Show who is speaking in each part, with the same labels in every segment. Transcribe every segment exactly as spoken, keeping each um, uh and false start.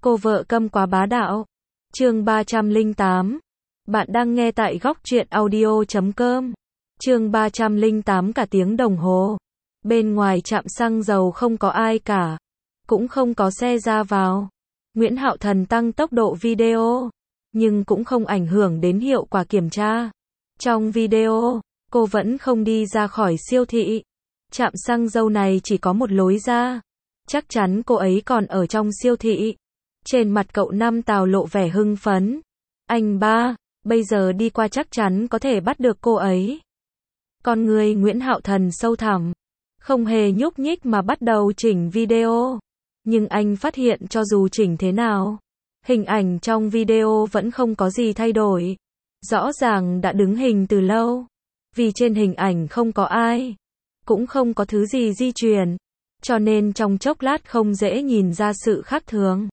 Speaker 1: Cô vợ câm quá bá đạo. Chương ba trăm lẻ tám. Bạn đang nghe tại góc truyện audio chấm com. Chương ba trăm lẻ tám. Cả tiếng đồng hồ. Bên ngoài trạm xăng dầu không có ai cả. Cũng không có xe ra vào. Nguyễn Hạo Thần tăng tốc độ video. Nhưng cũng không ảnh hưởng đến hiệu quả kiểm tra. Trong video, cô vẫn không đi ra khỏi siêu thị. Trạm xăng dầu này chỉ có một lối ra. Chắc chắn cô ấy còn ở trong siêu thị. Trên mặt cậu Năm Tào lộ vẻ hưng phấn. Anh ba, bây giờ đi qua chắc chắn có thể bắt được cô ấy. Con người Nguyễn Hạo Thần sâu thẳm. Không hề nhúc nhích mà bắt đầu chỉnh video. Nhưng anh phát hiện cho dù chỉnh thế nào, hình ảnh trong video vẫn không có gì thay đổi. Rõ ràng đã đứng hình từ lâu. Vì trên hình ảnh không có ai. Cũng không có thứ gì di chuyển. Cho nên trong chốc lát không dễ nhìn ra sự khác thường.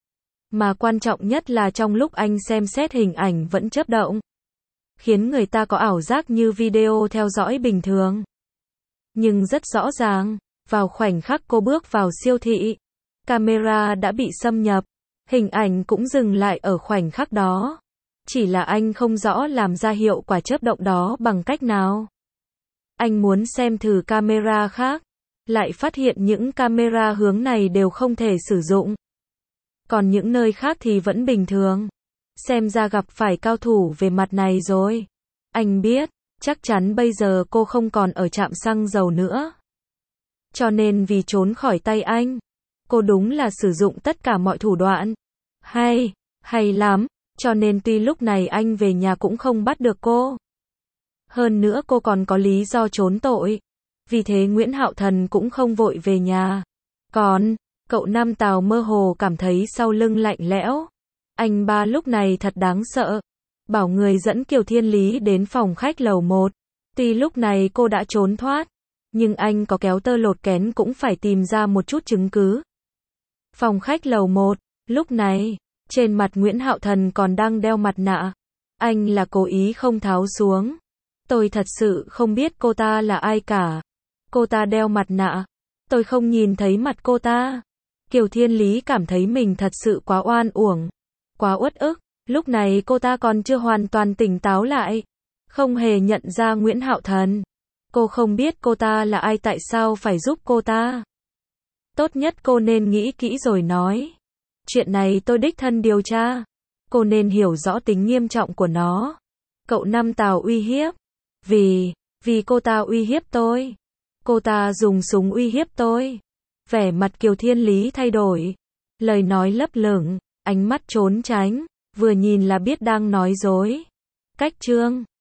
Speaker 1: Mà quan trọng nhất là trong lúc anh xem xét hình ảnh vẫn chớp động. Khiến người ta có ảo giác như video theo dõi bình thường. Nhưng rất rõ ràng, vào khoảnh khắc cô bước vào siêu thị, camera đã bị xâm nhập. Hình ảnh cũng dừng lại ở khoảnh khắc đó. Chỉ là anh không rõ làm ra hiệu quả chớp động đó bằng cách nào. Anh muốn xem thử camera khác. Lại phát hiện những camera hướng này đều không thể sử dụng. Còn những nơi khác thì vẫn bình thường. Xem ra gặp phải cao thủ về mặt này rồi. Anh biết, chắc chắn bây giờ cô không còn ở trạm xăng dầu nữa. Cho nên vì trốn khỏi tay anh, cô đúng là sử dụng tất cả mọi thủ đoạn. Hay, hay lắm. Cho nên tuy lúc này anh về nhà cũng không bắt được cô. Hơn nữa cô còn có lý do trốn tội. Vì thế Nguyễn Hạo Thần cũng không vội về nhà. Còn, cậu Năm Tào mơ hồ cảm thấy sau lưng lạnh lẽo. Anh ba lúc này thật đáng sợ. Bảo người dẫn Kiều Thiên Lý đến phòng khách lầu một. Tuy lúc này cô đã trốn thoát. Nhưng anh có kéo tơ lột kén cũng phải tìm ra một chút chứng cứ. Phòng khách lầu một. Lúc này, trên mặt Nguyễn Hạo Thần còn đang đeo mặt nạ. Anh là cố ý không tháo xuống. Tôi thật sự không biết cô ta là ai cả. Cô ta đeo mặt nạ. Tôi không nhìn thấy mặt cô ta. Kiều Thiên Lý cảm thấy mình thật sự quá oan uổng. Quá uất ức. Lúc này cô ta còn chưa hoàn toàn tỉnh táo lại. Không hề nhận ra Nguyễn Hạo Thần. Cô không biết cô ta là ai, tại sao phải giúp cô ta. Tốt nhất cô nên nghĩ kỹ rồi nói. Chuyện này tôi đích thân điều tra. Cô nên hiểu rõ tính nghiêm trọng của nó. Cậu Năm Tào uy hiếp. Vì, vì cô ta uy hiếp tôi. Cô ta dùng súng uy hiếp tôi. Vẻ mặt Kiều Thiên Lý thay đổi. Lời nói lấp lửng, ánh mắt trốn tránh, vừa nhìn là biết đang nói dối. Cách chương